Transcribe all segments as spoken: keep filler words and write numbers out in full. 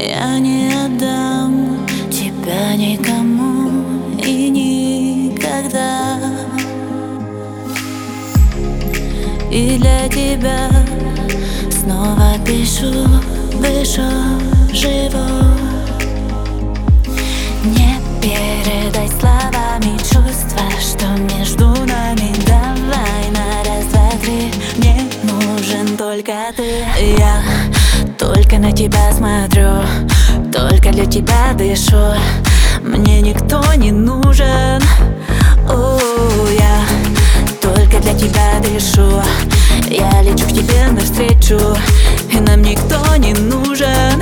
Я не отдам тебя никому и никогда. И для тебя снова пишу, дышу, живу. Не передать словами чувства, что между нами. Давай на раз, два, три. Мне нужен только ты. Я только на тебя смотрю, только для тебя дышу. Мне никто не нужен. О, я только для тебя дышу. Я лечу к тебе навстречу, и нам никто не нужен.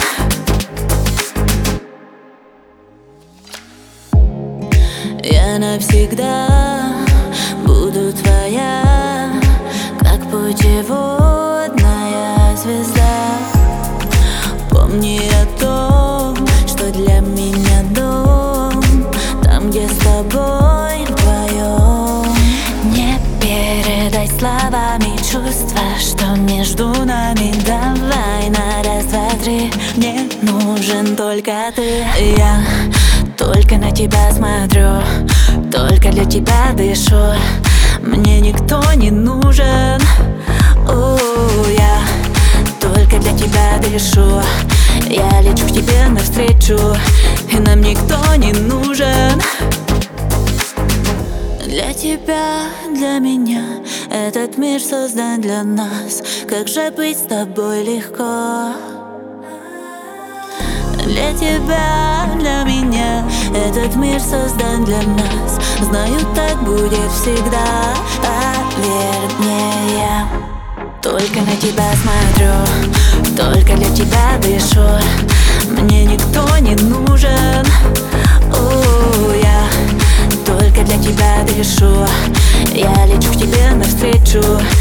Я навсегда буду твоя, как путеводная звезда. Помни о том, что для меня дом там, где с тобой вдвоем. Не передать словами чувства, что между нами. Давай на раз, два, три. Мне нужен только ты. Я только на тебя смотрю, только для тебя дышу. Мне никто не нужен. О, я только для тебя дышу. Я лечу к тебе навстречу, и нам никто не нужен. Для тебя, для меня этот мир создан для нас. Как же быть с тобой легко. Для тебя, для меня этот мир создан для нас. Знаю, так будет всегда. Поверь мне, я только на тебя смотрю, только для тебя дышу. Мне никто не нужен. О, я только для тебя дышу. Я лечу к тебе навстречу,